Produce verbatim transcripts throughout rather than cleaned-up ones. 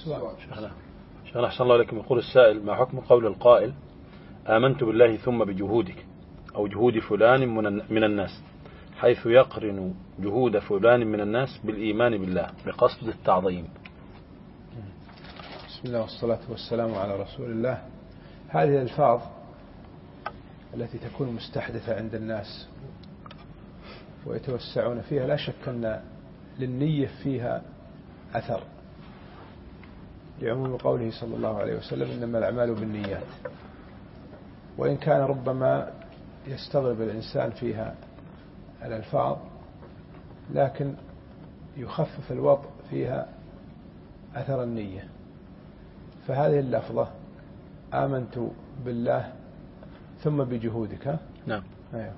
السؤال. شيخنا شيخنا أحسن الله لكم. يقول السائل: ما حكم قول القائل آمنت بالله ثم بجهودك أو جهود فلان من الناس، حيث يقرن جهود فلان من الناس بالإيمان بالله بقصد التعظيم؟ بسم الله والصلاة والسلام على رسول الله. هذه الألفاظ التي تكون مستحدثة عند الناس ويتوسعون فيها لا شك أن للنية فيها أثر، لعموم قوله صلى الله عليه وسلم: إنما الأعمال بالنيات. وإن كان ربما يستغرب الإنسان فيها الألفاظ، لكن يخفف الوضع فيها أثر النية. فهذه اللفظة آمنت بالله ثم بجهودك، نعم، أيوه،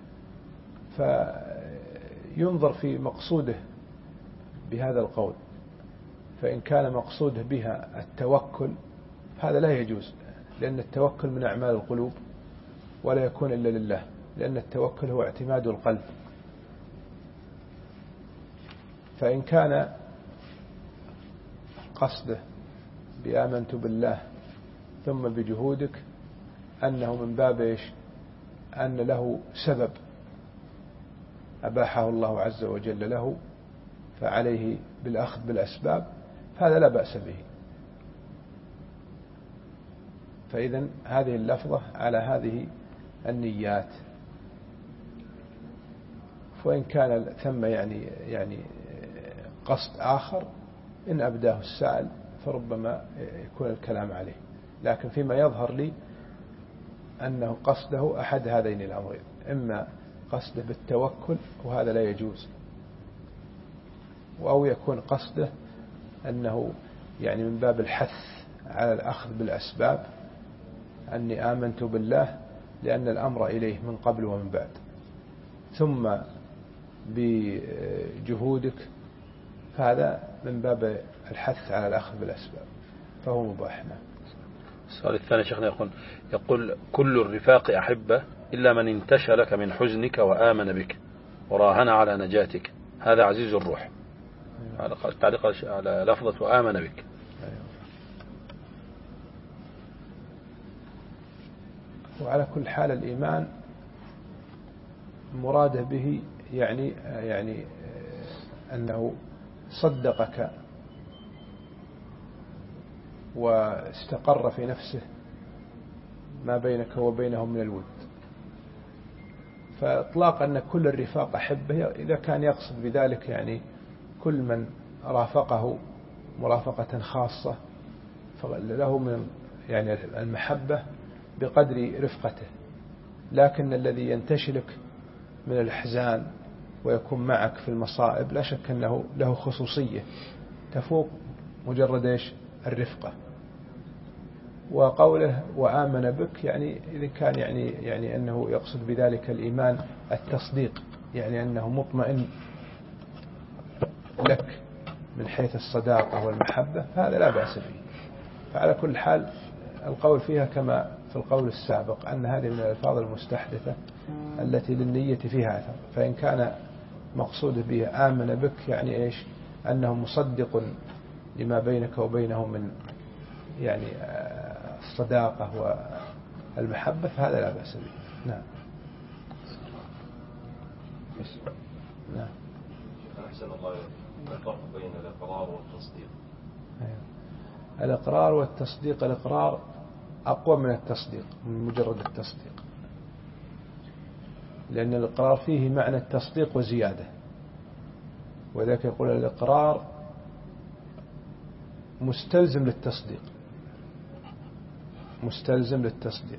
فينظر في مقصوده بهذا القول. فإن كان مقصوده بها التوكل هذا لا يجوز، لأن التوكل من أعمال القلوب ولا يكون إلا لله، لأن التوكل هو اعتماد القلب. فإن كان قصده بآمنت بالله ثم بجهودك أنه من باب إيش؟ أن له سبب أباحه الله عز وجل له، فعليه بالأخذ بالأسباب، فهذا لا بأس به. فإذن هذه اللفظة على هذه النيات. وإن كان ثم يعني يعني قصد آخر إن أبداه السائل فربما يكون الكلام عليه، لكن فيما يظهر لي أنه قصده أحد هذين الأمرين: إما قصده بالتوكل وهذا لا يجوز، أو يكون قصده أنه يعني من باب الحث على الأخذ بالأسباب، أني آمنت بالله لأن الأمر إليه من قبل ومن بعد، ثم بجهودك، فهذا من باب الحث على الأخذ بالأسباب، فهو مباح. السؤال الثاني شيخنا يقول يقول كل الرفاق أحبة إلا من انتشلك من حزنك وآمن بك وراهن على نجاتك، هذا عزيز الروح. على تعليق على لفظة وآمن بك. وعلى كل حال الإيمان مراده به يعني يعني أنه صدقك واستقر في نفسه ما بينك وبينهم من الود. فإطلاق أن كل الرفاق أحبه إذا كان يقصد بذلك يعني كل من رافقه مرافقة خاصة فله من يعني المحبة بقدر رفقته، لكن الذي ينتشلك من الأحزان ويكون معك في المصائب لا شك أنه له خصوصية تفوق مجرد إيش الرفقة. وقوله وآمن بك يعني إذا كان يعني يعني أنه يقصد بذلك الإيمان التصديق، يعني أنه مطمئن لك من حيث الصداقة والمحبة، فهذا لا بأس به. فعلى كل حال القول فيها كما في القول السابق أن هذه من الألفاظ المستحدثة التي للنية فيها أثر. فإن كان مقصود به آمن بك يعني إيش أنه مصدق لما بينك وبينه من يعني الصداقة والمحبة، فهذا لا بأس به. نعم. نعم. أحسن الله الفرق بين الإقرار والتصديق. أيوه. الإقرار والتصديق، الإقرار أقوى من التصديق، من مجرد التصديق، لأن الإقرار فيه معنى التصديق وزيادة، وذلك يقول الإقرار مستلزم للتصديق، مستلزم للتصديق.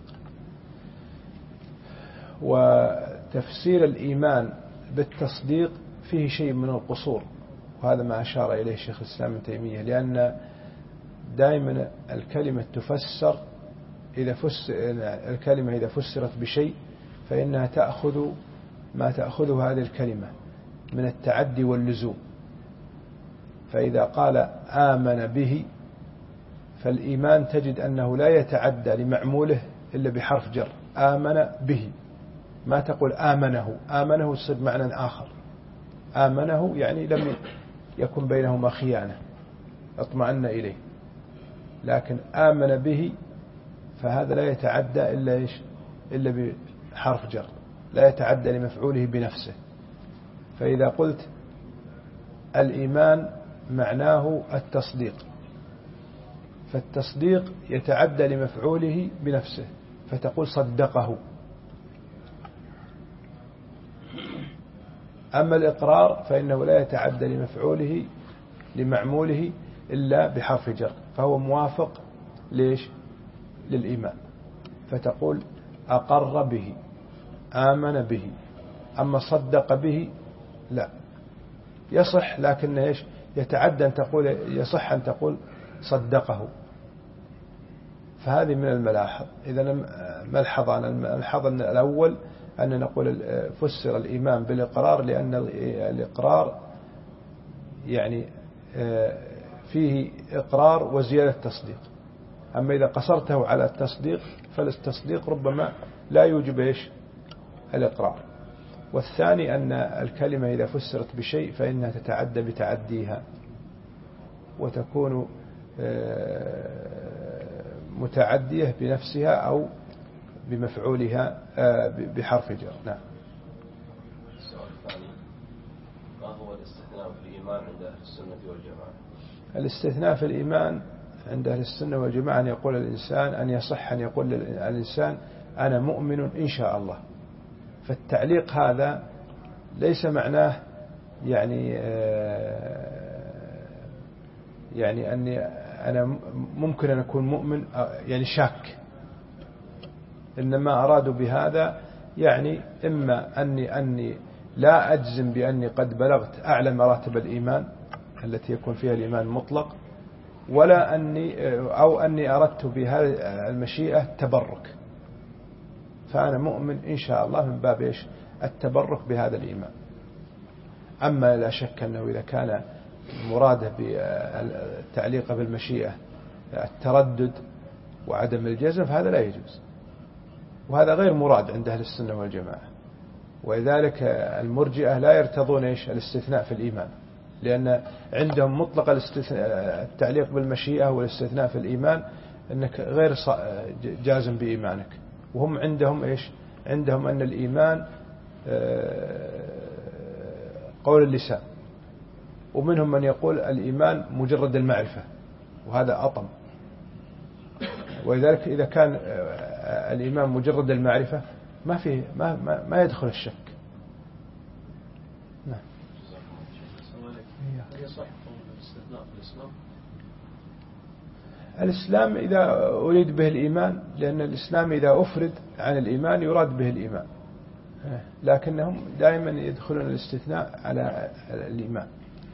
وتفسير الإيمان بالتصديق فيه شيء من القصور، وهذا ما أشار إليه الشيخ الإسلام ابن تيمية، لأن دائما الكلمة تفسر إذا فسر الكلمة إذا فسرت بشيء فإنها تأخذ ما تأخذه هذه الكلمة من التعدي واللزوم. فإذا قال آمن به فالإيمان تجد أنه لا يتعدى لمعموله إلا بحرف جر، آمن به، ما تقول آمنه، آمنه يصير معنى آخر. آمنه يعني لم يكن بينهما خيانة، اطمأن إليه. لكن آمن به فهذا لا يتعدى إلا إيش إلا بحرف جر، لا يتعدى لمفعوله بنفسه. فإذا قلت الإيمان معناه التصديق، فالتصديق يتعدى لمفعوله بنفسه، فتقول صدقه. أما الإقرار فإنه لا يتعدى لمفعوله لمعموله إلا بحرف جر، فهو موافق ليش للإيمان، فتقول أقر به، آمن به. أما صدق به لا يصح، لكن إيش يتعدى أن تقول يصح أن تقول صدقه. فهذه من الملاحظ. إذا ملحظ عن الملحظ أن الأول أن نقول فسر الإيمان بالإقرار، لأن الإقرار يعني فيه إقرار وزيادة تصديق. أما إذا قصرته على التصديق فالتصديق ربما لا يوجب إيش الإقرار. والثاني أن الكلمة إذا فسرت بشيء فإنها تتعدى بتعديها، وتكون متعدية بنفسها أو بمفعولها بحرف جر. نعم. السؤال الثاني: ما هو الاستثناء في الإيمان عند أهل السنة والجماعة؟ الاستثناء في الإيمان عند أهل السنة والجماعة أن يقول الإنسان أن يصح أن يقول الإنسان أنا مؤمن إن شاء الله. فالتعليق هذا ليس معناه يعني يعني أني أنا ممكن أن أكون مؤمن يعني شاك، إنما أرادوا بهذا يعني إما أني أني لا أجزم بأني قد بلغت أعلى مراتب الإيمان التي يكون فيها الإيمان المطلق، ولا أني أو أني أردت بهذه المشيئة تبرك، فأنا مؤمن إن شاء الله من باب إيش التبرك بهذا الإيمان. أما لا شك أنه إذا كان مراده بالتعليق بالمشيئة التردد وعدم الجزم فهذا لا يجوز، وهذا غير مراد عند أهل السنة والجماعة. ولذلك المرجئة لا يرتضون إيش الاستثناء في الإيمان، لأن عندهم مطلق التعليق بالمشيئة والاستثناء في الإيمان أنك غير جازم بإيمانك، وهم عندهم إيش عندهم أن الإيمان قول اللسان، ومنهم من يقول الإيمان مجرد المعرفة، وهذا أطم. ولذلك إذا كان الإيمان مجرد المعرفة ما فيه ما ما, ما يدخل الشك. نعم. الإسلام إذا أريد به الإيمان، لأن الإسلام إذا أفرد عن الإيمان يراد به الإيمان، لكنهم دائما يدخلون الاستثناء على الإيمان.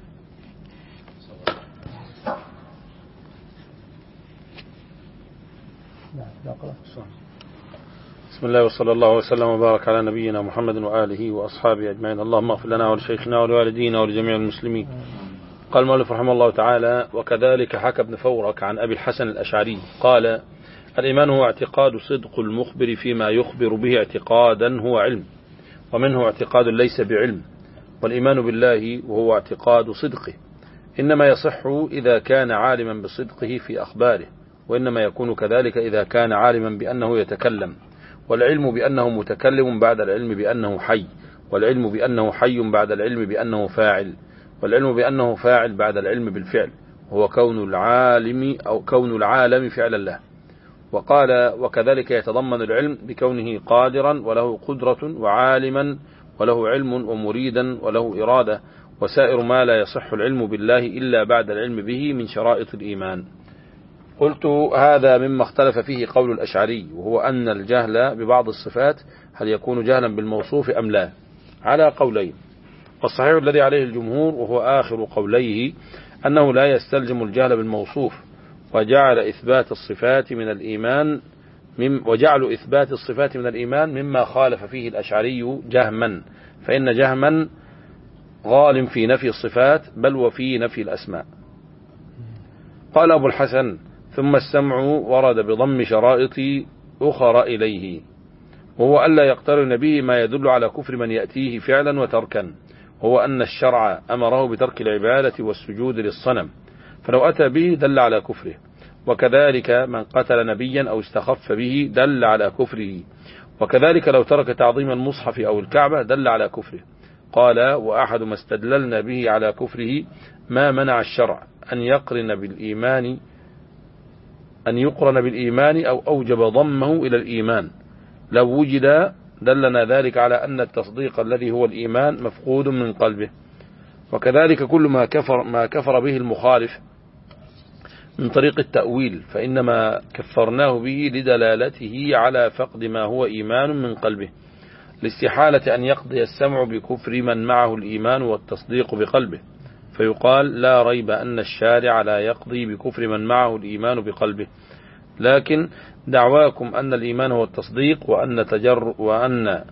بسم الله وصلى الله وسلم وبارك على نبينا محمد وآله وأصحابه أجمعين. اللهم اغفر لنا ولشيخنا ولوالدينا ولجميع المسلمين. قال المؤلف رحمه الله تعالى: وكذلك حكى ابن فورك عن أبي الحسن الأشعري قال: الإيمان هو اعتقاد صدق المخبر فيما يخبر به اعتقادا هو علم، ومنه اعتقاد ليس بعلم. والإيمان بالله وهو اعتقاد صدقه، إنما يصح إذا كان عالما بصدقه في أخباره، وإنما يكون كذلك إذا كان عالما بأنه يتكلم، والعلم بأنه متكلم بعد العلم بأنه حي، والعلم بأنه حي بعد العلم بأنه فاعل، والعلم بأنه فاعل بعد العلم بالفعل، وهو كون العالم أو كون العالم فعل الله. وقال: وكذلك يتضمن العلم بكونه قادرا وله قدرة وعالما وله علم ومريدا وله إرادة، وسائر ما لا يصح العلم بالله إلا بعد العلم به من شرائط الإيمان. قلت: هذا مما اختلف فيه قول الأشعري، وهو أن الجهل ببعض الصفات هل يكون جهلا بالموصوف أم لا، على قولين. والصحيح الذي عليه الجمهور وهو آخر قوليه أنه لا يستلزم الجهل بالموصوف، وجعل إثبات الصفات من الإيمان مم وجعل إثبات الصفات من الإيمان مما خالف فيه الأشعري جهما، فإن جهما غال في نفي الصفات بل وفي نفي الأسماء. قال أبو الحسن: ثم السمع ورد بضم شرائط أخرى إليه، وهو ألا يقترن به ما يدل على كفر من يأتيه فعلا وتركا، هو أن الشرع أمره بترك العبادة والسجود للصنم، فلو أتى به دل على كفره. وكذلك من قتل نبيا أو استخف به دل على كفره، وكذلك لو ترك تعظيم المصحف أو الكعبة دل على كفره. قال: وأحد ما استدللنا به على كفره ما منع الشرع أن يقرن بالإيمان أن يقرن بالإيمان أو أوجب ضمه إلى الإيمان. لو وجد دلنا ذلك على أن التصديق الذي هو الإيمان مفقود من قلبه. وكذلك كل ما كفر, ما كفر به المخالف من طريق التأويل فإنما كفرناه به لدلالته على فقد ما هو إيمان من قلبه، لاستحالة أن يقضي السمع بكفر من معه الإيمان والتصديق بقلبه، فيقال: لا ريب أن الشارع لا يقضي بكفر من معه الإيمان بقلبه. لكن دعواكم أن الإيمان هو التصديق وأن تجر وأن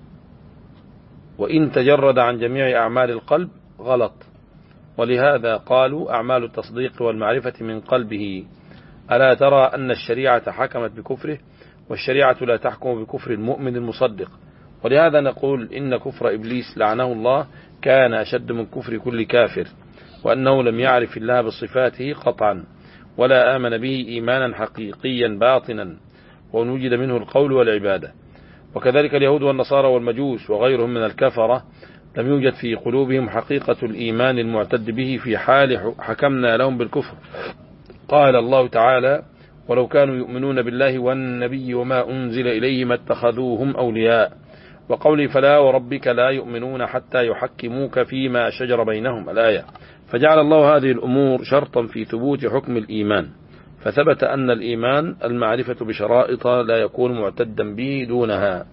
وإن تجرد عن جميع أعمال القلب غلط، ولهذا قالوا: أعمال التصديق والمعرفة من قلبه. ألا ترى أن الشريعة حكمت بكفره، والشريعة لا تحكم بكفر المؤمن المصدق. ولهذا نقول إن كفر إبليس لعنه الله كان أشد من كفر كل كافر، وأنه لم يعرف الله بصفاته قطعا ولا آمن به إيمانا حقيقيا باطنا، وأن وجد منه القول والعبادة. وكذلك اليهود والنصارى والمجوس وغيرهم من الكفرة لم يوجد في قلوبهم حقيقة الإيمان المعتد به في حال حكمنا لهم بالكفر. قال الله تعالى: ولو كانوا يؤمنون بالله والنبي وما أنزل إليه ما اتخذوهم أولياء. وقولي: فلا وربك لا يؤمنون حتى يحكموك فيما شجر بينهم، الآية. فجعل الله هذه الأمور شرطا في ثبوت حكم الإيمان، فثبت أن الإيمان المعرفة بشرائط لا يكون معتدا به دونها.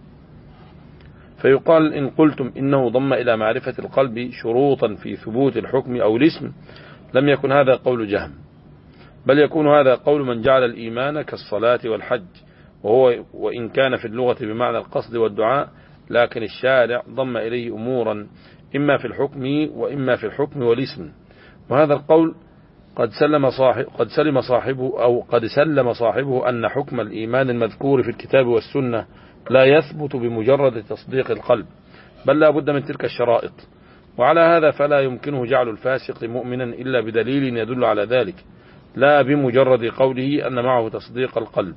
فيقال: إن قلتم إنه ضم إلى معرفة القلب شروطا في ثبوت الحكم أو الاسم لم يكن هذا قول جهم، بل يكون هذا قول من جعل الإيمان كالصلاة والحج، وهو وإن كان في اللغة بمعنى القصد والدعاء، لكن الشارع ضم إليه أمورا إما في الحكم وإما في الحكم والاسم. وهذا القول قد سلم صاحب قد سلم صاحبه أو قد سلم صاحبه أن حكم الإيمان المذكور في الكتاب والسنة لا يثبت بمجرد تصديق القلب، بل لا بد من تلك الشرائط. وعلى هذا فلا يمكنه جعل الفاسق مؤمنا إلا بدليل يدل على ذلك، لا بمجرد قوله أن معه تصديق القلب.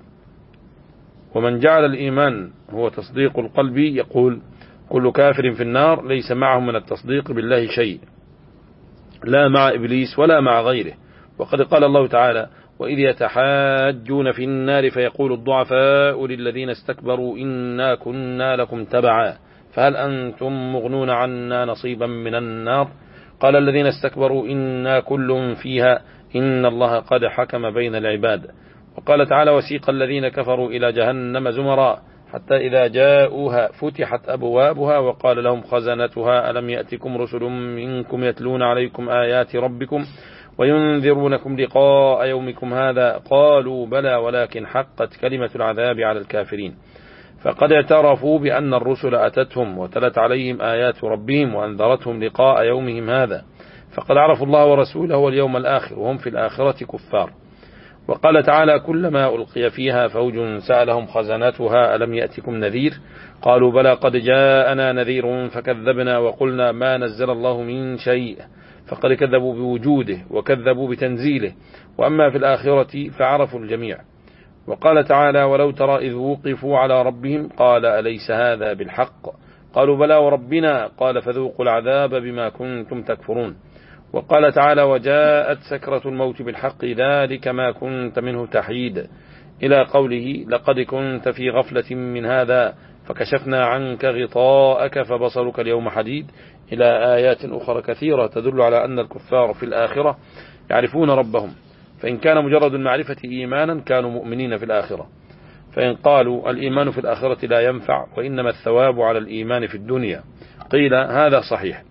ومن جعل الإيمان هو تصديق القلب يقول: كل كافر في النار ليس معه من التصديق بالله شيء، لا مع إبليس ولا مع غيره. وقد قال الله تعالى: وإذ يتحاجون في النار فيقول الضعفاء للذين استكبروا إنا كنا لكم تبعا فهل أنتم مغنون عنا نصيبا من النار قال الذين استكبروا إنا كل فيها إن الله قد حكم بين العباد. وقال تعالى: وسيق الذين كفروا إلى جهنم زمرا حتى إذا جاءوها فتحت أبوابها وقال لهم خزنتها ألم يأتكم رسل منكم يتلون عليكم آيات ربكم وينذرونكم لقاء يومكم هذا قالوا بلى ولكن حقت كلمة العذاب على الكافرين. فقد اعترفوا بأن الرسل أتتهم وتلت عليهم آيات ربهم وأنذرتهم لقاء يومهم هذا، فقد عرفوا الله ورسوله واليوم الآخر وهم في الآخرة كفار. وقال تعالى: كلما ألقي فيها فوج سألهم خزنتها ألم يأتكم نذير قالوا بلى قد جاءنا نذير فكذبنا وقلنا ما نزل الله من شيء، فقد كذبوا بوجوده وكذبوا بتنزيله. وأما في الآخرة فعرفوا الجميع. وقال تعالى: ولو ترى إذ وقفوا على ربهم قال أليس هذا بالحق قالوا بلى وربنا قال فذوقوا العذاب بما كنتم تكفرون. وقال تعالى: وجاءت سكرة الموت بالحق ذلك ما كنت منه تحيد، إلى قوله: لقد كنت في غفلة من هذا فكشفنا عنك غطاءك فبصرك اليوم حديد، إلى آيات أخرى كثيرة تدل على أن الكفار في الآخرة يعرفون ربهم، فإن كان مجرد المعرفة إيمانا كانوا مؤمنين في الآخرة. فإن قالوا الإيمان في الآخرة لا ينفع وإنما الثواب على الإيمان في الدنيا قيل هذا صحيح،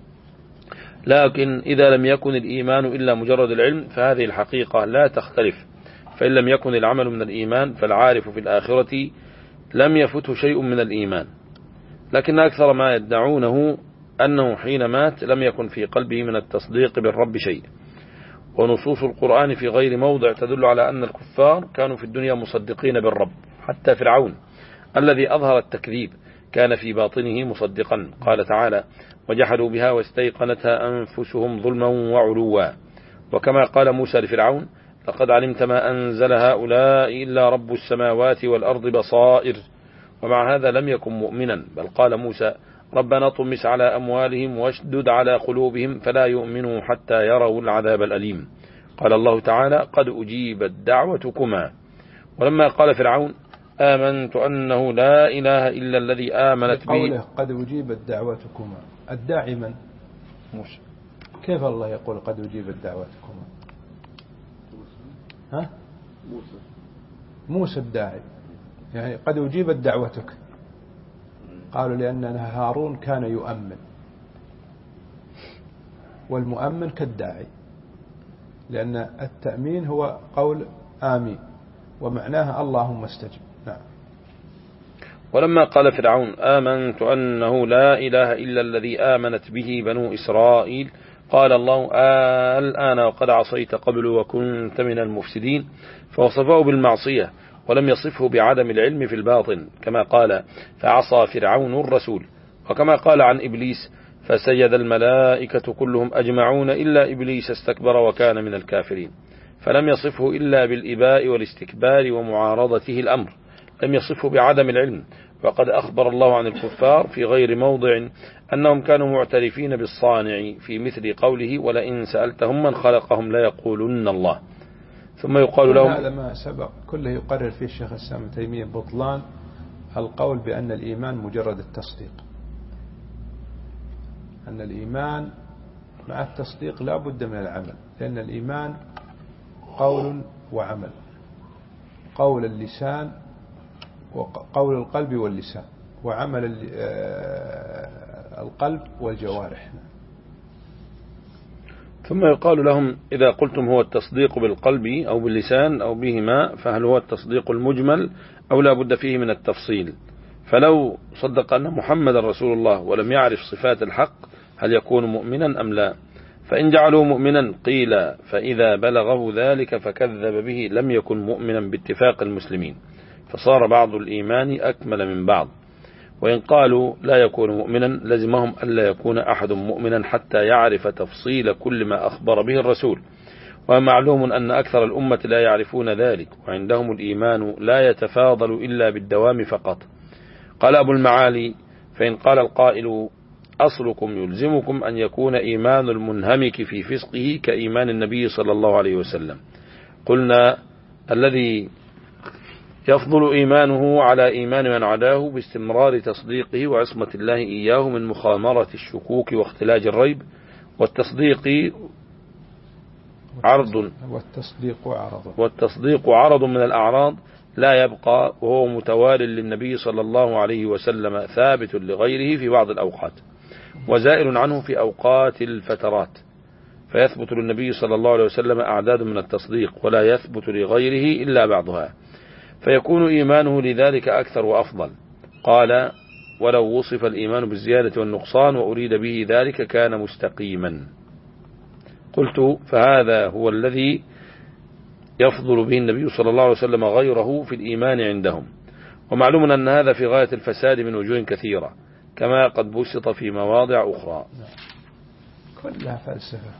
لكن إذا لم يكن الإيمان إلا مجرد العلم فهذه الحقيقة لا تختلف، فإن لم يكن العمل من الإيمان فالعارف في الآخرة لم يفته شيء من الإيمان. لكن أكثر ما يدعونه أنه حين مات لم يكن في قلبه من التصديق بالرب شيء. ونصوص القرآن في غير موضع تدل على أن الكفار كانوا في الدنيا مصدقين بالرب، حتى فرعون الذي أظهر التكذيب كان في باطنه مصدقا. قال تعالى: وجحدوا بها واستيقنتها أنفسهم ظلما وعلوا. وكما قال موسى لفرعون: لقد علمت ما أنزل هؤلاء إلا رب السماوات والأرض بصائر. ومع هذا لم يكن مؤمنا، بل قال موسى ربنا طمس على أموالهم واشدد على قلوبهم فلا يؤمنوا حتى يروا العذاب الأليم. قال الله تعالى قد أجيبت دعوتكما. ولما قال فرعون آمنت أنه لا إله إلا الذي آمنت به، قوله قد أجيبت دعوتكما، الداعي من؟ موسى. كيف الله يقول قد أجيبت دعوتكما؟ ها؟ موسى موسى الداعي، يعني قد أجيبت دعوتك. قالوا لأن هارون كان يؤمن، والمؤمن كالداعي، لأن التأمين هو قول آمين ومعناها اللهم استجب. نعم. ولما قال فرعون آمنت أنه لا إله إلا الذي آمنت به بنو إسرائيل قال الله آه الآن وقد عصيت قبل وكنت من المفسدين، فوصفه بالمعصية ولم يصفه بعدم العلم في الباطن، كما قال فعصى فرعون الرسول، وكما قال عن إبليس فسجد الملائكة كلهم أجمعون إلا إبليس استكبر وكان من الكافرين. فلم يصفه إلا بالإباء والاستكبار ومعارضته الأمر، لم يصفه بعدم العلم. وقد أخبر الله عن الكفار في غير موضع أنهم كانوا معترفين بالصانع في مثل قوله ولئن سألتهم من خلقهم ليقولن الله. ثم يقال لهم هذا ما سبق كله يقرر فيه الشيخ الإسلام ابن تيمية بطلان القول بأن الإيمان مجرد التصديق، أن الإيمان مع التصديق لا بد من العمل، لأن الإيمان قول وعمل، قول اللسان وقول القلب واللسان، وعمل القلب والجوارح. ثم يقال لهم إذا قلتم هو التصديق بالقلب أو باللسان أو بهما فهل هو التصديق المجمل أو لا بد فيه من التفصيل؟ فلو صدق أن محمد رسول الله ولم يعرف صفات الحق هل يكون مؤمنا أم لا؟ فإن جعلوا مؤمنا قيل فإذا بلغه ذلك فكذب به لم يكن مؤمنا باتفاق المسلمين، فصار بعض الإيمان أكمل من بعض. وإن قالوا لا يكون مؤمنا لزمهم ألا يكون أحد مؤمنا حتى يعرف تفصيل كل ما أخبر به الرسول، ومعلوم أن أكثر الأمة لا يعرفون ذلك، وعندهم الإيمان لا يتفاضل إلا بالدوام فقط. قال أبو المعالي فإن قال القائل أصلكم يلزمكم أن يكون إيمان المنهمك في فسقه كإيمان النبي صلى الله عليه وسلم، قلنا الذي يفضل إيمانه على إيمان من عداه باستمرار تصديقه وعصمة الله إياه من مخامرة الشكوك واختلاج الريب. والتصديق عرض والتصديق عرض والتصديق عرض من الأعراض لا يبقى، وهو متوال للنبي صلى الله عليه وسلم ثابت لغيره في بعض الأوقات وزائل عنه في أوقات الفترات، فيثبت للنبي صلى الله عليه وسلم أعداد من التصديق ولا يثبت لغيره إلا بعضها، فيكون إيمانه لذلك أكثر وأفضل. قال ولو وصف الإيمان بالزيادة والنقصان وأريد به ذلك كان مستقيما. قلت فهذا هو الذي يفضل به النبي صلى الله عليه وسلم غيره في الإيمان عندهم، ومعلوم أن هذا في غاية الفساد من وجوه كثيرة كما قد بسط في مواضع أخرى. كلها فلسفة.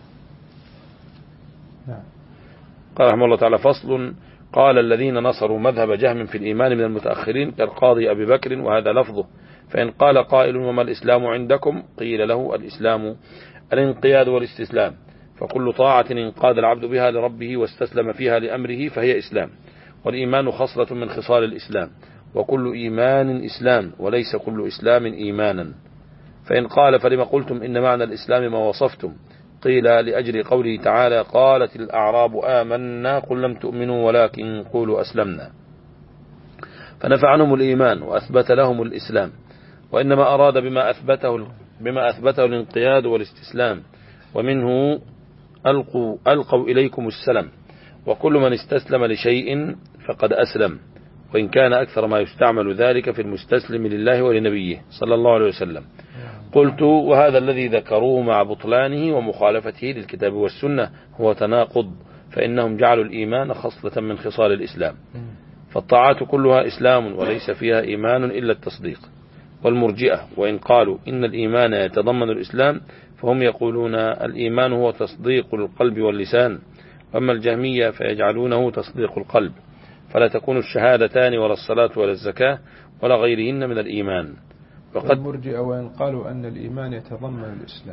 نعم. قال رحمه الله تعالى فصل قال الذين نصروا مذهب جهم في الإيمان من المتأخرين كالقاضي أبي بكر وهذا لفظه. فإن قال قائل وما الإسلام عندكم قيل له الإسلام الانقياد والاستسلام، فكل طاعة انقاد العبد بها لربه واستسلم فيها لأمره فهي إسلام، والإيمان خصلة من خصال الإسلام، وكل إيمان إسلام وليس كل إسلام إيمانا. فإن قال فلما قلتم إن معنى الإسلام ما وصفتم قيل لأجل قوله تعالى قالت الأعراب آمنا قل لم تؤمنوا ولكن قولوا أسلمنا، فنفى عنهم الإيمان وأثبت لهم الإسلام، وإنما أراد بما أثبته, بما أثبته الانقياد والاستسلام، ومنه ألقوا, ألقوا إليكم السلام، وكل من استسلم لشيء فقد أسلم، وإن كان أكثر ما يستعمل ذلك في المستسلم لله ولنبيه صلى الله عليه وسلم. قلت وهذا الذي ذكروه مع بطلانه ومخالفته للكتاب والسنة هو تناقض، فإنهم جعلوا الإيمان خصلة من خصال الإسلام، فالطاعات كلها إسلام وليس فيها إيمان إلا التصديق. والمرجئة وإن قالوا إن الإيمان يتضمن الإسلام فهم يقولون الإيمان هو تصديق القلب واللسان، أما الجهمية فيجعلونه تصديق القلب، فلا تكون الشهادتان ولا الصلاة ولا الزكاة ولا غيرهن من الإيمان. وقد المرجئة وإن قالوا أن الإيمان يتضمن الإسلام،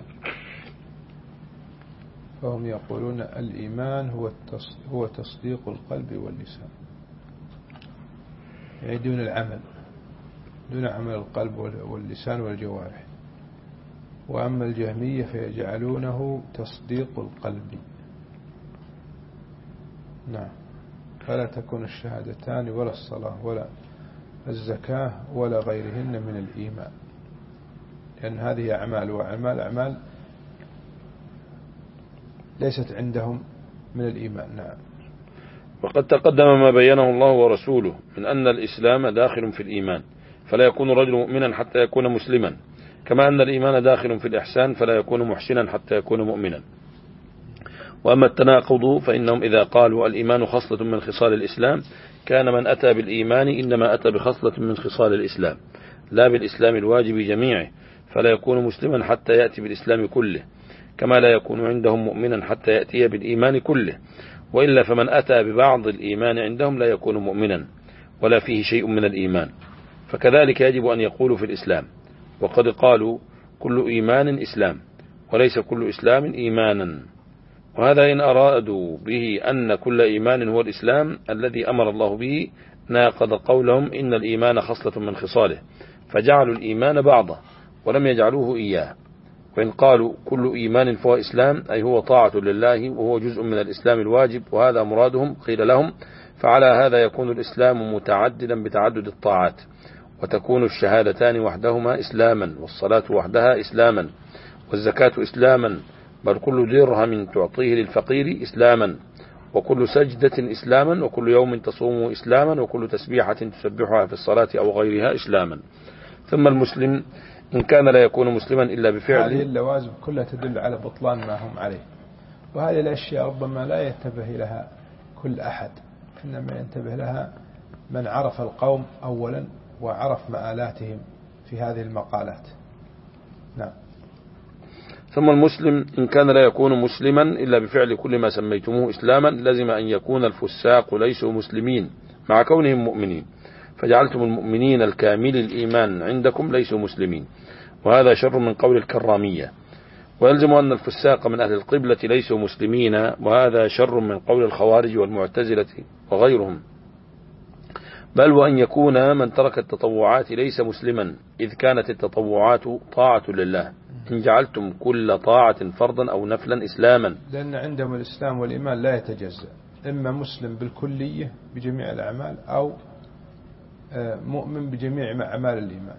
فهم يقولون الإيمان هو هو تصديق القلب واللسان، يعني دون العمل، دون عمل القلب واللسان والجوارح. وأما الجهمية فيجعلونه تصديق القلب. نعم، فلا تكون الشهادتان ولا الصلاة ولا الزكاة ولا غيرهن من الإيمان، لأن هذه أعمال، وأعمال أعمال ليست عندهم من الإيمان. نعم. وقد تقدم ما بينه الله ورسوله من أن الإسلام داخل في الإيمان، فلا يكون الرجل مؤمنا حتى يكون مسلما، كما أن الإيمان داخل في الإحسان، فلا يكون محسنا حتى يكون مؤمنا. وأما التناقض فإنهم إذا قالوا الإيمان خصلة من خصال الإسلام، كان من أتى بالإيمان إنما أتى بخصلة من خصال الإسلام، لا بالإسلام الواجب جميعه، فلا يكون مسلما حتى يأتي بالإسلام كله، كما لا يكون عندهم مؤمنا حتى يأتي بالإيمان كله، وإلا فمن أتى ببعض الإيمان عندهم لا يكون مؤمنا ولا فيه شيء من الإيمان. فكذلك يجب أن يقولوا في الإسلام، وقد قالوا كل إيمان إسلام وليس كل إسلام إيمانا. وهذا إن أرادوا به أن كل إيمان هو الإسلام الذي أمر الله به، ناقض قولهم إن الإيمان خصلة من خصاله، فجعلوا الإيمان بعضه ولم يجعلوه إياه. وإن قالوا كل إيمان فهو إسلام، أي هو طاعة لله وهو جزء من الإسلام الواجب، وهذا مرادهم، قيل لهم فعلى هذا يكون الإسلام متعددا بتعدد الطاعات، وتكون الشهادتان وحدهما إسلاما، والصلاة وحدها إسلاما، والزكاة إسلاما، بل كل درهم تعطيه للفقير إسلاما، وكل سجدة إسلاما، وكل يوم تصوم إسلاما، وكل تسبيحة تسبحها في الصلاة أو غيرها إسلاما. ثم المسلم إن كان لا يكون مسلما إلا بفعل. هذه اللوازم كلها تدل على بطلان ما هم عليه، وهذه الأشياء ربما لا ينتبه لها كل أحد، إنما ينتبه لها من عرف القوم أولا وعرف مآلاتهم في هذه المقالات. نعم. ثم المسلم إن كان لا يكون مسلما إلا بفعل كل ما سميتموه إسلاما، لزم أن يكون الفساق ليسوا مسلمين مع كونهم مؤمنين، فجعلتم المؤمنين الكامل الإيمان عندكم ليسوا مسلمين، وهذا شر من قول الكرامية. ويلزم أن الفساق من أهل القبلة ليسوا مسلمين، وهذا شر من قول الخوارج والمعتزلة وغيرهم. بل وأن يكون من ترك التطوعات ليس مسلما، إذ كانت التطوعات طاعة لله، إن جعلتم كل طاعة فرضا أو نفلا إسلاما. لأن عندهم الإسلام والإيمان لا يتجزأ، إما مسلم بالكلية بجميع الأعمال، أو مؤمن بجميع أعمال الإيمان.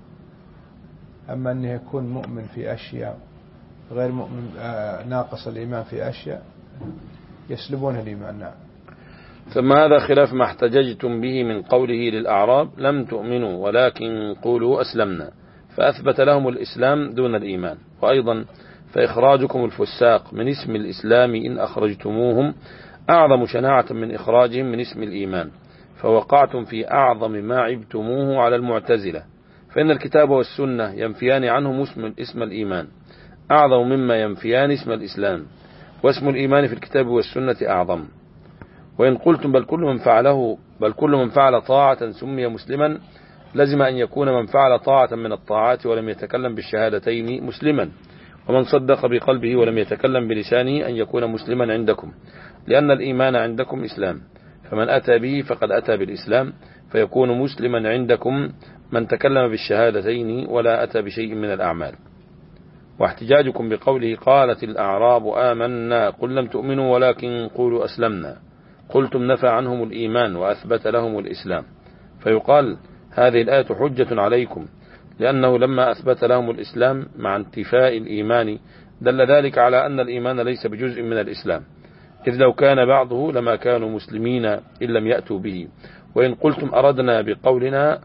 أما أنه يكون مؤمن في أشياء غير مؤمن، ناقص الإيمان في أشياء، يسلبون الإيمان. نعم. ثم هذا خلاف ما احتججتم به من قوله للأعراب لم تؤمنوا ولكن قولوا أسلمنا، فأثبت لهم الإسلام دون الإيمان. وأيضا فإخراجكم الفساق من اسم الإسلام إن أخرجتموهم أعظم شناعة من إخراجهم من اسم الإيمان، فوقعتم في أعظم ما عبتموه على المعتزلة، فإن الكتاب والسنة ينفيان عنهم اسم, اسم الإيمان أعظم مما ينفيان اسم الإسلام، واسم الإيمان في الكتاب والسنة أعظم. وإن قلتم بل كل من فعله بل كل من فعل طاعة سمي مسلما، لزم أن يكون من فعل طاعة من الطاعات ولم يتكلم بالشهادتين مسلما، ومن صدق بقلبه ولم يتكلم بلسانه أن يكون مسلما عندكم، لأن الإيمان عندكم إسلام، فمن أتى به فقد أتى بالإسلام، فيكون مسلما عندكم من تكلم بالشهادتين ولا أتى بشيء من الأعمال. واحتجاجكم بقوله قالت الأعراب آمنا قل لم تؤمنوا ولكن قولوا أسلمنا، قلتم نفى عنهم الإيمان وأثبت لهم الإسلام، فيقال هذه الآية حجة عليكم، لأنه لما أثبت لهم الإسلام مع انتفاء الإيمان دل ذلك على أن الإيمان ليس بجزء من الإسلام، إذ لو كان بعضه لما كانوا مسلمين إن لم يأتوا به. وإن قلتم أردنا بقولنا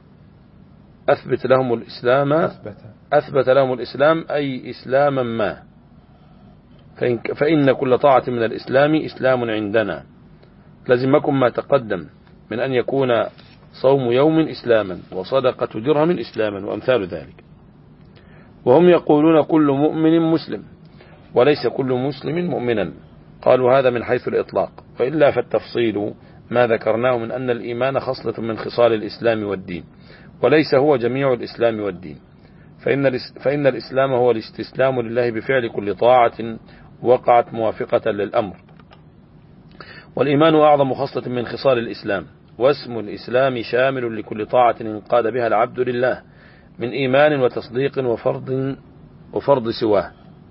أثبت لهم الإسلام أثبت, أثبت لهم الإسلام أي إسلاما ما، فإن, فإن كل طاعة من الإسلام إسلام عندنا، لزمكم ما تقدم من أن يكون صوم يوم إسلاما وصدقة درهم إسلاما وأمثال ذلك. وهم يقولون كل مؤمن مسلم وليس كل مسلم مؤمنا، قالوا هذا من حيث الإطلاق، وإلا فالتفصيل ما ذكرناه من أن الإيمان خصلة من خصال الإسلام والدين، وليس هو جميع الإسلام والدين، فإن, فإن الإسلام هو الاستسلام لله بفعل كل طاعة وقعت موافقة للأمر، والإيمان أعظم خصلة من خصال الإسلام، واسم الإسلام شامل لكل طاعة انقاد بها العبد لله من إيمان وتصديق وفرض, وفرض سواه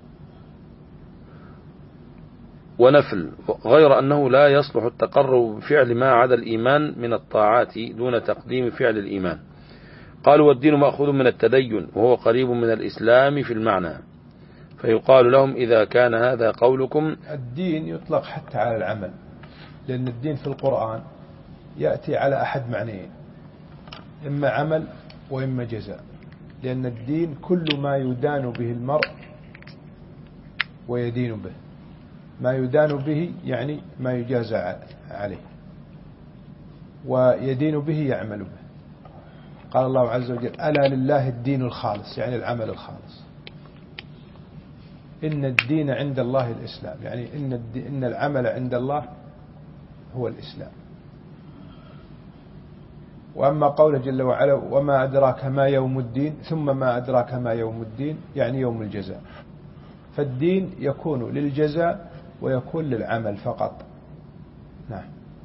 ونفل، غير أنه لا يصلح التقرب بفعل ما عدا الإيمان من الطاعات دون تقديم فعل الإيمان. قالوا والدين مأخوذ من التدين وهو قريب من الإسلام في المعنى، فيقال لهم إذا كان هذا قولكم. الدين يطلق حتى على العمل، لأن الدين في القرآن يأتي على أحد معنيين، إما عمل وإما جزاء، لأن الدين كل ما يدان به المرء ويدين به، ما يدان به يعني ما يجازى عليه، ويدين به يعمل به. قال الله عز وجل ألا لله الدين الخالص، يعني العمل الخالص. إن الدين عند الله الإسلام، يعني إن, إن العمل عند الله هو الإسلام. وأما قوله جل وعلا وما أدراك ما يوم الدين، ثم ما أدراك ما يوم الدين، يعني يوم الجزاء. فالدين يكون للجزاء ويكون للعمل فقط. نعم.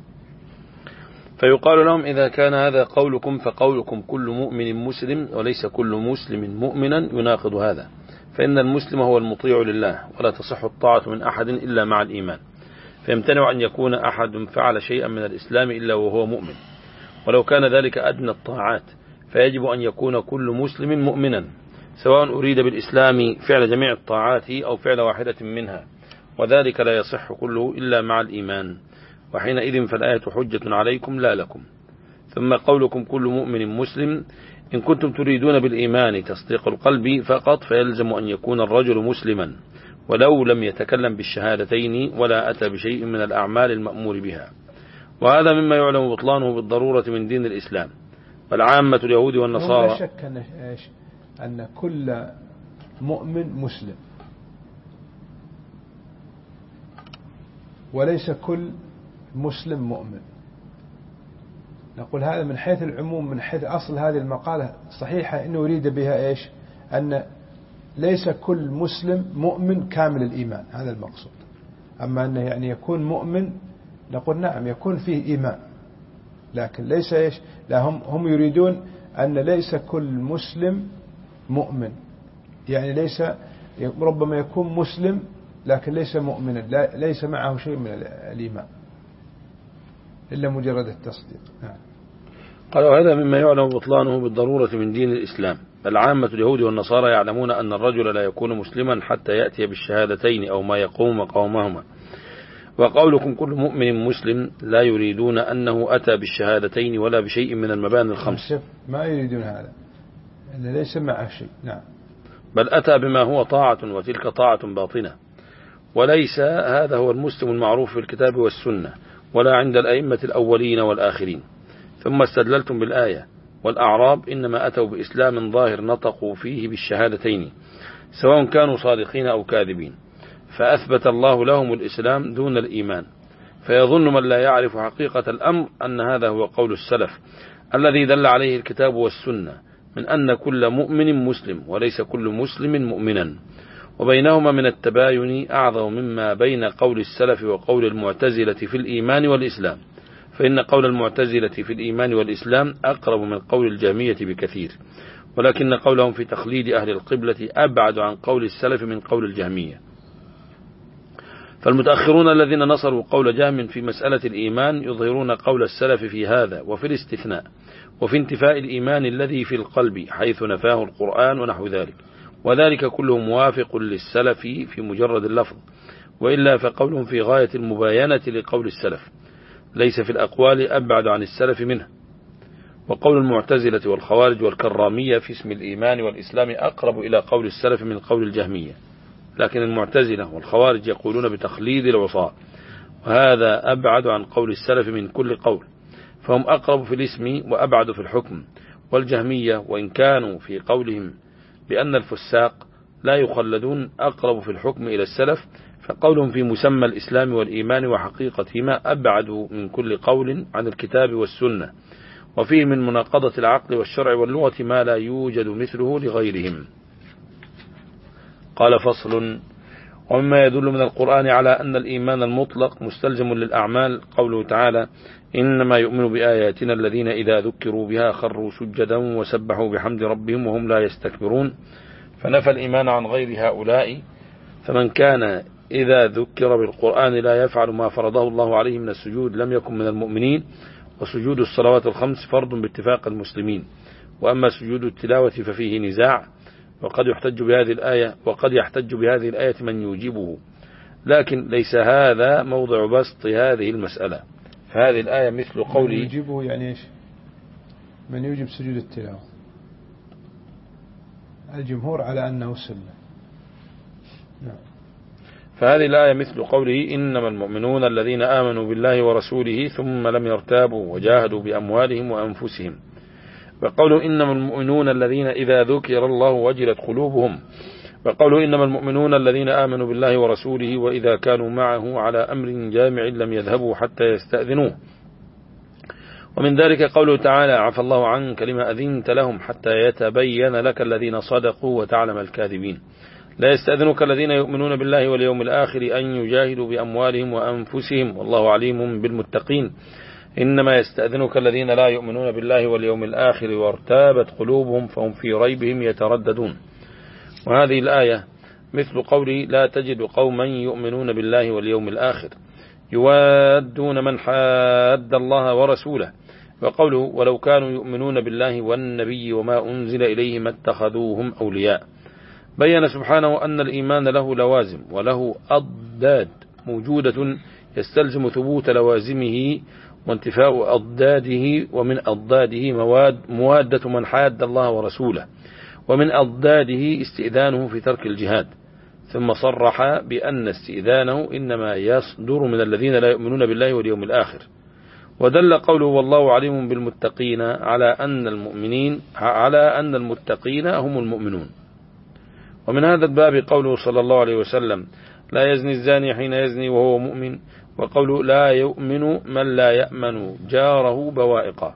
فيقال لهم إذا كان هذا قولكم فقولكم كل مؤمن مسلم، وليس كل مسلم مؤمنا يناقض هذا، فإن المسلم هو المطيع لله، ولا تصح الطاعة من أحد إلا مع الإيمان، فيمتنع أن يكون أحد فعل شيئا من الإسلام إلا وهو مؤمن، ولو كان ذلك أدنى الطاعات، فيجب أن يكون كل مسلم مؤمنا، سواء أريد بالإسلام فعل جميع الطاعات أو فعل واحدة منها، وذلك لا يصح كله إلا مع الإيمان، وحينئذ فالآية حجة عليكم لا لكم. ثم قولكم كل مؤمن مسلم، إن كنتم تريدون بالإيمان تصديق القلب فقط، فيلزم أن يكون الرجل مسلما ولو لم يتكلم بالشهادتين ولا أتى بشيء من الأعمال المأمور بها، وهذا مما يعلم بطلانه بالضرورة من دين الإسلام، والعامة اليهود والنصارى. لا شك أن, أن كل مؤمن مسلم، وليس كل مسلم مؤمن. نقول هذا من حيث العموم، من حيث أصل هذه المقالة صحيحة إنه يريد بها إيش؟ أن ليس كل مسلم مؤمن كامل الإيمان، هذا المقصود. أما أنه يعني يكون مؤمن، نقول نعم يكون فيه إيمان، لكن ليس إيش؟ لا، هم هم يريدون أن ليس كل مسلم مؤمن، يعني ليس، ربما يكون مسلم لكن ليس مؤمنا، ليس معه شيء من الإيمان إلا مجرد التصديق. نعم. قالوا هذا مما يعلم بطلانه بالضرورة من دين الإسلام، بل عامة اليهود والنصارى يعلمون أن الرجل لا يكون مسلما حتى يأتي بالشهادتين أو ما يقوم مقامهما. وقولكم كل مؤمن مسلم لا يريدون أنه أتى بالشهادتين ولا بشيء من المباني الخمس، ما يريدون هذا، إن ليس معه شيء. نعم. بل أتى بما هو طاعة، وتلك طاعة باطنة، وليس هذا هو المسلم المعروف في الكتاب والسنة ولا عند الأئمة الأولين والآخرين. ثم استدللتم بالآية والأعراب إنما أتوا بإسلام ظاهر نطقوا فيه بالشهادتين، سواء كانوا صادقين أو كاذبين، فأثبت الله لهم الإسلام دون الإيمان، فيظن من لا يعرف حقيقة الأمر أن هذا هو قول السلف الذي دل عليه الكتاب والسنة من أن كل مؤمن مسلم وليس كل مسلم مؤمنا، وبينهما من التباين أعظم مما بين قول السلف وقول المعتزلة في الإيمان والإسلام، فإن قول المعتزلة في الإيمان والإسلام أقرب من قول الجهمية بكثير، ولكن قولهم في تخليد أهل القبلة أبعد عن قول السلف من قول الجهمية. فالمتأخرون الذين نصروا قول جهم في مسألة الإيمان يظهرون قول السلف في هذا وفي الاستثناء وفي انتفاء الإيمان الذي في القلب حيث نفاه القرآن ونحو ذلك، وذلك كله موافق للسلف في مجرد اللفظ، وإلا فقولهم في غاية المباينة لقول السلف ليس في الأقوال أبعد عن السلف منه. وقول المعتزلة والخوارج والكرامية في اسم الإيمان والإسلام أقرب إلى قول السلف من قول الجهمية، لكن المعتزلة والخوارج يقولون بتخليد العصاة، وهذا أبعد عن قول السلف من كل قول، فهم أقرب في الاسم وأبعد في الحكم. والجهمية وإن كانوا في قولهم بأن الفساق لا يخلدون أقرب في الحكم إلى السلف، فقولهم في مسمى الإسلام والإيمان وحقيقتهما أبعد من كل قول عن الكتاب والسنة، وفيه من مناقضة العقل والشرع واللغة ما لا يوجد مثله لغيرهم. قال فصل: ومما يدل من القرآن على أن الإيمان المطلق مستلزم للأعمال قوله تعالى: إنما يؤمن بآياتنا الذين إذا ذكروا بها خروا سجدا وسبحوا بحمد ربهم وهم لا يستكبرون، فنفى الإيمان عن غير هؤلاء. فمن كان إذا ذكر بالقرآن لا يفعل ما فرضه الله عليه من السجود لم يكن من المؤمنين، وسجود الصلوات الخمس فرض باتفاق المسلمين، وأما سجود التلاوة ففيه نزاع، وقد يحتج بهذه الآية وقد يحتج بهذه الآية من يوجبه، لكن ليس هذا موضع بسط هذه المسألة. فهذه الآية مثل قوله من يوجبه يعني إيش؟ من يوجب سجود التلاوة؟ الجمهور على أنه سنة. نعم. فهذه الآية مثل قوله: إنما المؤمنون الذين آمنوا بالله ورسوله ثم لم يرتابوا وجاهدوا بأموالهم وأنفسهم. وقوله: إنما المؤمنون الذين إذا ذكر الله وجلت قلوبهم. وقوله: إنما المؤمنون الذين آمنوا بالله ورسوله وإذا كانوا معه على أمر جامع لم يذهبوا حتى يستأذنوه. ومن ذلك قوله تعالى: عفى الله عنك لما أذنت لهم حتى يتبين لك الذين صدقوا وتعلم الكاذبين. لا يستأذنك الذين يؤمنون بالله واليوم الآخر أن يجاهدوا بأموالهم وأنفسهم والله عليم بالمتقين. إنما يستأذنك الذين لا يؤمنون بالله واليوم الآخر وارتابت قلوبهم فهم في ريبهم يترددون. وهذه الآية مثل قوله: لا تجد قوما يؤمنون بالله واليوم الآخر يوادون من حاد الله ورسوله. وقوله: ولو كانوا يؤمنون بالله والنبي وما أنزل إليه ما اتخذوهم أولياء. بين سبحانه أن الإيمان له لوازم وله أضداد موجودة يستلزم ثبوت لوازمه وانتفاء أضداده، ومن أضداده مواد موادة من حاد الله ورسوله، ومن أضداده استئذانه في ترك الجهاد. ثم صرح بأن استئذانه إنما يصدر من الذين لا يؤمنون بالله واليوم الآخر. ودل قوله: والله عليم بالمتقين على أن المؤمنين على أن المتقين هم المؤمنون. ومن هذا الباب قوله صلى الله عليه وسلم: لا يزني الزاني حين يزني وهو مؤمن. وقوله: لا يؤمن من لا يأمن جاره بوائقه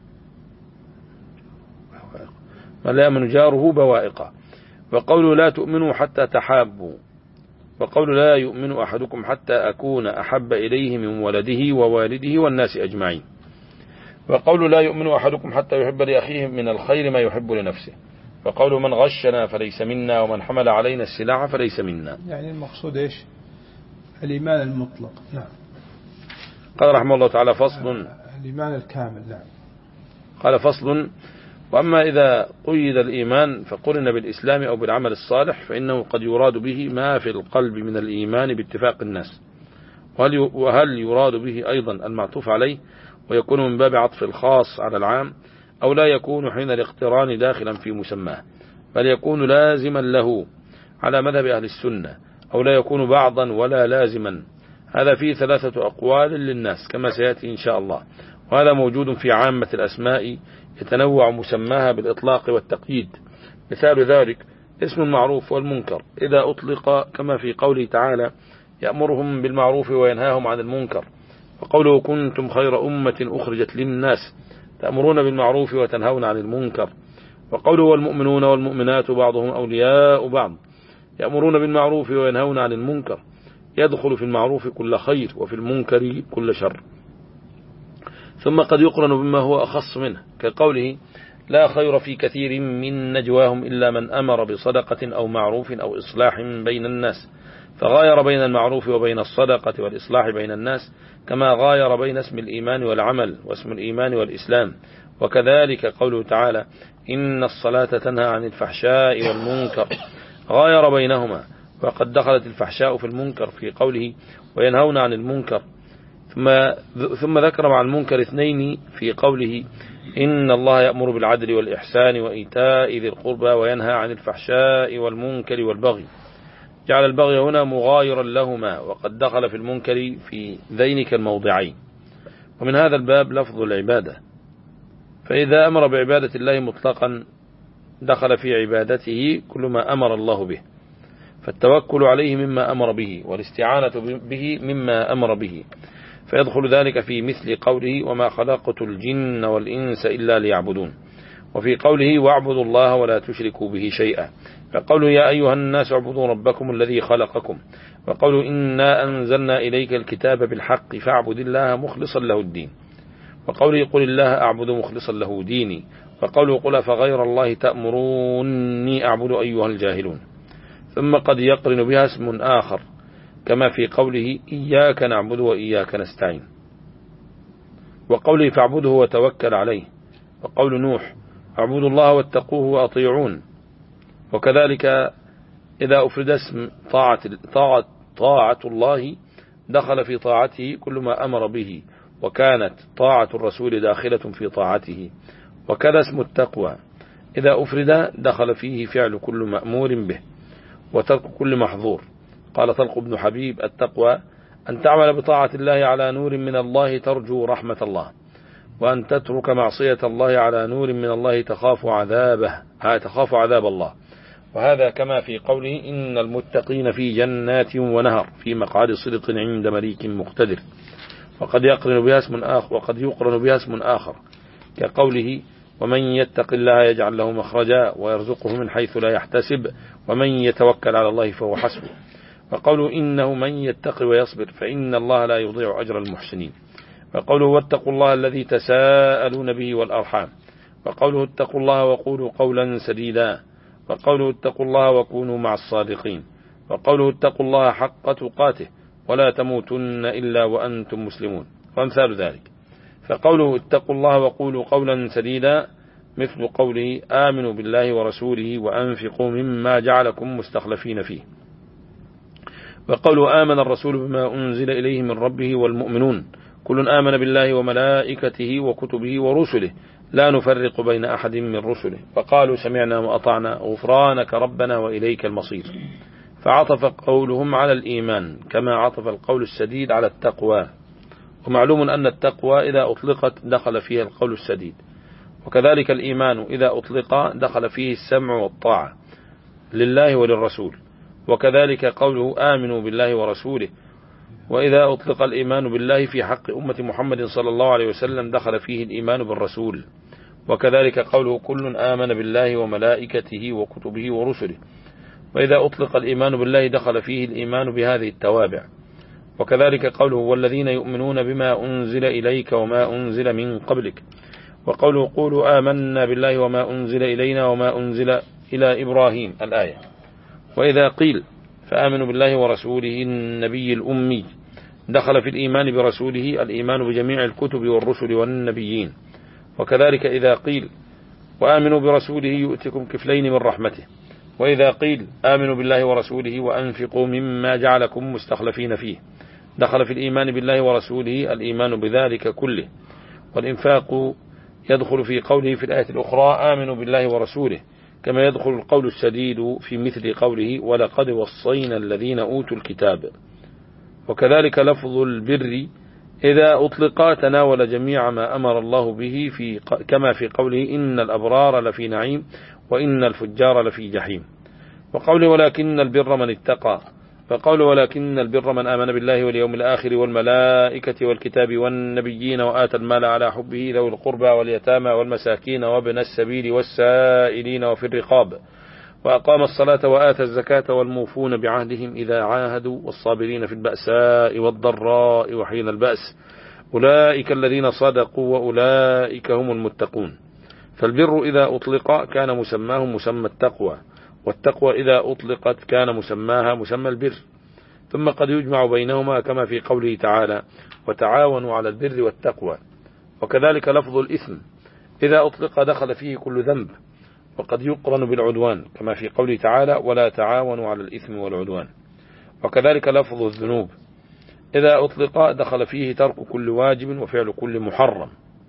من لا يأمن جاره بوائقه. وقوله: لا تؤمنوا حتى تحابوا. وقوله: لا يؤمن أحدكم حتى أكون أحب إليه من ولده ووالده والناس أجمعين. وقوله: لا يؤمن أحدكم حتى يحب لأخيه من الخير ما يحب لنفسه. وقوله: من غشنا فليس منا ومن حمل علينا السلاح فليس منا. يعني المقصود إيش؟ الإيمان المطلق. نعم. قال رحمه الله تعالى: فصل. الإيمان الكامل. نعم. قال: فصل. وأما إذا قيد الإيمان فقرن بالإسلام أو بالعمل الصالح فإنه قد يراد به ما في القلب من الإيمان باتفاق الناس. وهل يراد به أيضا المعطوف عليه ويكون من باب عطف الخاص على العام، أو لا يكون حين الاقتران داخلا في مسماه، بل يكون لازما له على مذهب أهل السنة، أو لا يكون بعضا ولا لازما؟ هذا فيه ثلاثة أقوال للناس كما سيأتي إن شاء الله، وهذا موجود في عامة الأسماء يتنوع مسماها بالإطلاق والتقييد. مثال ذلك اسم المعروف والمنكر إذا أطلق كما في قوله تعالى: يأمرهم بالمعروف وينهاهم عن المنكر. وقوله: كنتم خير أمة أخرجت للناس تأمرون بالمعروف وتنهون عن المنكر. وقوله: والمؤمنون والمؤمنات بعضهم أولياء بعض يأمرون بالمعروف وينهون عن المنكر. يدخل في المعروف كل خير وفي المنكر كل شر. ثم قد يقرن بما هو أخص منه كقوله: لا خير في كثير من نجواهم إلا من أمر بصدقة أو معروف أو إصلاح بين الناس، فغاير بين المعروف وبين الصدقة والإصلاح بين الناس، كما غاير بين اسم الإيمان والعمل واسم الإيمان والإسلام. وكذلك قوله تعالى: إن الصلاة تنهى عن الفحشاء والمنكر، غاير بينهما، وقد دخلت الفحشاء في المنكر في قوله: وينهون عن المنكر. ثم, ثم ذكر مع المنكر اثنين في قوله: إن الله يأمر بالعدل والإحسان وإيتاء ذي القربى وينهى عن الفحشاء والمنكر والبغي. جعل البغي هنا مغايرا لهما، وقد دخل في المنكر في ذينك الموضعين. ومن هذا الباب لفظ العبادة، فإذا أمر بعبادة الله مطلقا دخل في عبادته كل ما أمر الله به، فالتوكل عليه مما أمر به، والاستعانة به مما أمر به، فيدخل ذلك في مثل قوله وما خلقت الجن والإنس إلا ليعبدون، وفي قوله واعبدوا الله ولا تشركوا به شيئا، فقوله يا أيها الناس اعبدوا ربكم الذي خلقكم، وقوله إنا أنزلنا إليك الكتاب بالحق فاعبد الله مخلصا له الدين، وقوله قل الله أعبد مخلصا له ديني، وقوله قل فغير الله تأمروني أعبد أيها الجاهلون. ثم قد يقرن بها اسم آخر كما في قوله إياك نعبد وإياك نستعين، وقوله فاعبده وتوكل عليه، وقول نوح اعبدوا الله واتقوه وأطيعون. وكذلك إذا أفرد اسم طاعة, طاعة, طاعة الله دخل في طاعته كل ما أمر به، وكانت طاعة الرسول داخلة في طاعته. وكذا اسم التقوى إذا أفرد دخل فيه فعل كل مأمور به وترك كل محظور. قال طلق بن حبيب التقوى أن تعمل بطاعة الله على نور من الله ترجو رحمة الله، وأن تترك معصية الله على نور من الله تخاف عذابه تخاف عذاب الله. وهذا كما في قوله إن المتقين في جنات ونهر في مقعد صدق عند مليك مقتدر. وقد يقرن بها اسم آخر وقد يقرن بها اسم آخر كقوله ومن يتق الله يجعل له مخرجا ويرزقه من حيث لا يحتسب ومن يتوكل على الله فهو حسبه. وقوله إنه من يتق ويصبر فإن الله لا يضيع أجر المحسنين. وقوله واتقوا الله الذي تساءلون به والأرحام. وقوله اتقوا الله وقولوا قولا سديدا. وقوله اتقوا الله وكونوا مع الصادقين. وقوله اتقوا الله حق تقاته ولا تموتن إلا وأنتم مسلمون، وأمثال ذلك. فقوله اتقوا الله وقولوا قولا سديدا مثل قوله آمنوا بالله ورسوله وأنفقوا مما جعلكم مستخلفين فيه. وقوله آمن الرسول بما أنزل إليه من ربه والمؤمنون كل آمن بالله وملائكته وكتبه ورسله لا نفرق بين أحد من رسله فقالوا سمعنا وأطعنا غفرانك ربنا وإليك المصير. فعطف قولهم على الإيمان كما عطف القول السديد على التقوى. ومعلوم أن التقوى إذا أطلقت دخل فيها القول السديد، وكذلك الإيمان إذا أطلق دخل فيه السمع والطاعة لله وللرسول، وكذلك قوله آمنوا بالله ورسوله. وإذا أطلق الإيمان بالله في حق أمة محمد صلى الله عليه وسلم دخل فيه الإيمان بالرسول، وكذلك قوله كل آمن بالله وملائكته وكتبه ورسله. وإذا أطلق الإيمان بالله دخل فيه الإيمان بهذه التوابع، وكذلك قوله والذين يؤمنون بما أنزل إليك وما أنزل من قبلك. وقوله قولوا آمنا بالله وما أنزل إلينا وما أنزل إلى إبراهيم الآية. وإذا قيل فآمنوا بالله ورسوله النبي الأمي دخل في الإيمان برسوله الإيمان بجميع الكتب والرسل والنبيين. وكذلك إذا قيل وآمنوا برسوله يؤتكم كفلين من رحمته. وإذا قيل آمنوا بالله ورسوله وأنفقوا مما جعلكم مستخلفين فيه دخل في الإيمان بالله ورسوله الإيمان بذلك كله. والإنفاق يدخل في قوله في الآية الأخرى آمنوا بالله ورسوله، كما يدخل القول السديد في مثل قوله ولقد وصينا الذين أوتوا الكتاب. وكذلك لفظ البر إذا أطلق تناول جميع ما أمر الله به في كما في قوله إن الأبرار لفي نعيم وإن الفجار لفي جحيم. وقوله ولكن البر من اتقى. فقوله ولكن البر من آمن بالله واليوم الآخر والملائكة والكتاب والنبيين وآتى المال على حبه ذوي القربى واليتامى والمساكين وابن السبيل والسائلين وفي الرقاب وأقام الصلاة وآتى الزكاة والموفون بعهدهم إذا عاهدوا والصابرين في البأساء والضراء وحين البأس أولئك الذين صدقوا وأولئك هم المتقون. فالبر إذا أطلق كان مسماه مسمى التقوى، والتقوى إذا أطلقت كان مسماها مسمى البر. ثم قد يجمع بينهما كما في قوله تعالى وتعاونوا على البر والتقوى. وكذلك لفظ الإثم إذا أطلق دخل فيه كل ذنب، وقد يقرن بالعدوان كما في قوله تعالى ولا تعاونوا على الإثم والعدوان. وكذلك لفظ الذنوب إذا أطلق دخل فيه ترك كل واجب وفعل كل محرم،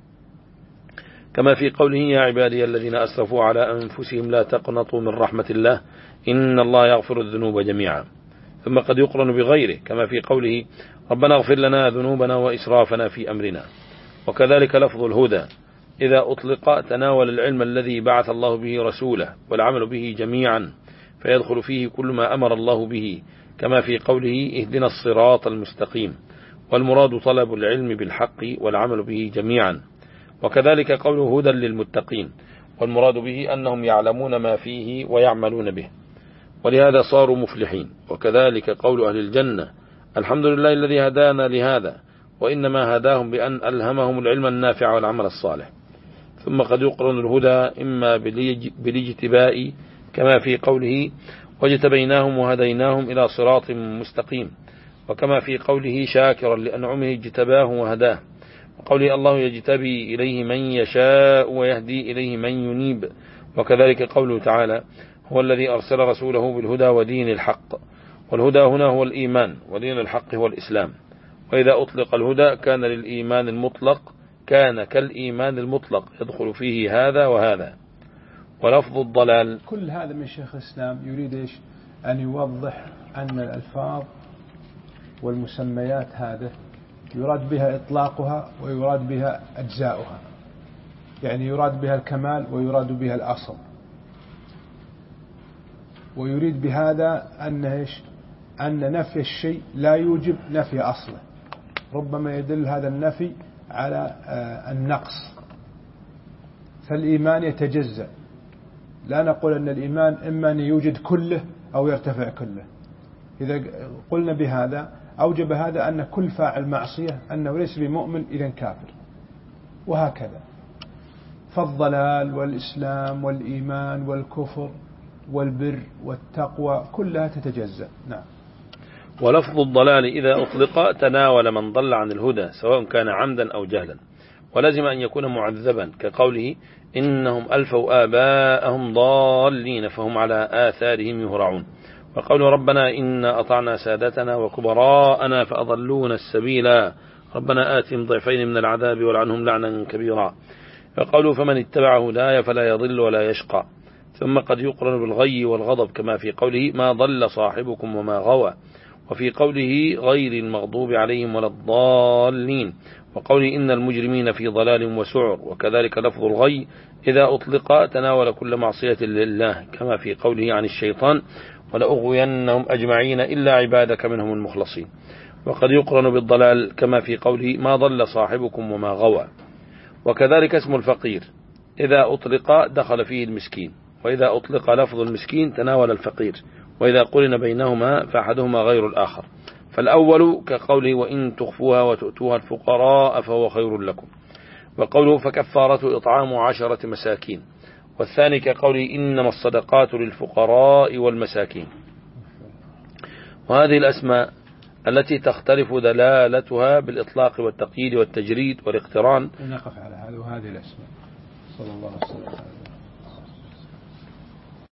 كما في قوله يا عبادي الذين أسرفوا على أنفسهم لا تقنطوا من رحمة الله إن الله يغفر الذنوب جميعا. ثم قد يقرن بغيره كما في قوله ربنا اغفر لنا ذنوبنا وإسرافنا في أمرنا. وكذلك لفظ الهدى إذا أطلق تناول العلم الذي بعث الله به رسوله والعمل به جميعا، فيدخل فيه كل ما أمر الله به كما في قوله اهدنا الصراط المستقيم، والمراد طلب العلم بالحق والعمل به جميعا. وكذلك قوله هدى للمتقين، والمراد به أنهم يعلمون ما فيه ويعملون به، ولهذا صاروا مفلحين. وكذلك قول أهل الجنة الحمد لله الذي هدانا لهذا، وإنما هداهم بأن ألهمهم العلم النافع والعمل الصالح. ثم قد يقرن الهدى إما بالاجتباء كما في قوله واجتبيناهم وهديناهم إلى صراط مستقيم، وكما في قوله شاكرا لأنعمه اجتباه وهداه، وقوله الله يجتبي إليه من يشاء ويهدي إليه من ينيب. وكذلك قوله تعالى هو الذي أرسل رسوله بالهدى ودين الحق، والهدى هنا هو الإيمان، ودين الحق هو الإسلام. وإذا أطلق الهدى كان للإيمان المطلق كان كالإيمان المطلق يدخل فيه هذا وهذا. ولفظ الضلال كل هذا من شيخ الإسلام يريد إيش؟ أن يوضح أن الألفاظ والمسميات هذا يراد بها إطلاقها ويراد بها أجزاؤها، يعني يراد بها الكمال ويراد بها الأصل. ويريد بهذا أن إيش؟ أن نفي الشيء لا يوجب نفي أصله، ربما يدل هذا النفي على النقص. فالإيمان يتجزأ، لا نقول أن الإيمان إما أن يوجد كله أو يرتفع كله. إذا قلنا بهذا أوجب هذا أن كل فاعل معصية أنه ليس بمؤمن إذن كافر، وهكذا. فالضلال والإسلام والإيمان والكفر والبر والتقوى كلها تتجزأ. نعم. ولفظ الضلال إذا أطلق تناول من ضل عن الهدى سواء كان عمدا أو جهلا، ولازم أن يكون معذبا كقوله إنهم ألفوا آباءهم ضالين فهم على آثارهم يهرعون، وقول ربنا إنا أطعنا سادتنا وكبراءنا فأضلون السبيلا ربنا آتهم ضعفين من العذاب ولعنهم لعنا كبيرا، وقوله فمن اتبع هدايا فلا يضل ولا يشقى. ثم قد يقرن بالغي والغضب كما في قوله ما ضل صاحبكم وما غوى، وفي قوله غير المغضوب عليهم ولا الضالين، وقوله إن المجرمين في ضلال وسعر. وكذلك لفظ الغي إذا أطلق تناول كل معصية لله كما في قوله عن الشيطان ولأغوينهم أجمعين إلا عبادك منهم المخلصين. وقد يقرن بالضلال كما في قوله ما ضل صاحبكم وما غوى. وكذلك اسم الفقير إذا أطلق دخل فيه المسكين، وإذا أطلق لفظ المسكين تناول الفقير، وإذا قرن بينهما فأحدهما غير الآخر. فالأول كقوله وإن تخفوها وتؤتوها الفقراء فهو خير لكم، وقوله فكفارة إطعام عشرة مساكين، والثاني كقوله إنما الصدقات للفقراء والمساكين. وهذه الأسماء التي تختلف دلالتها بالإطلاق والتقييد والتجريد والاقتران. نقف على هذا وهذه الأسماء. صلى الله عليه وسلم.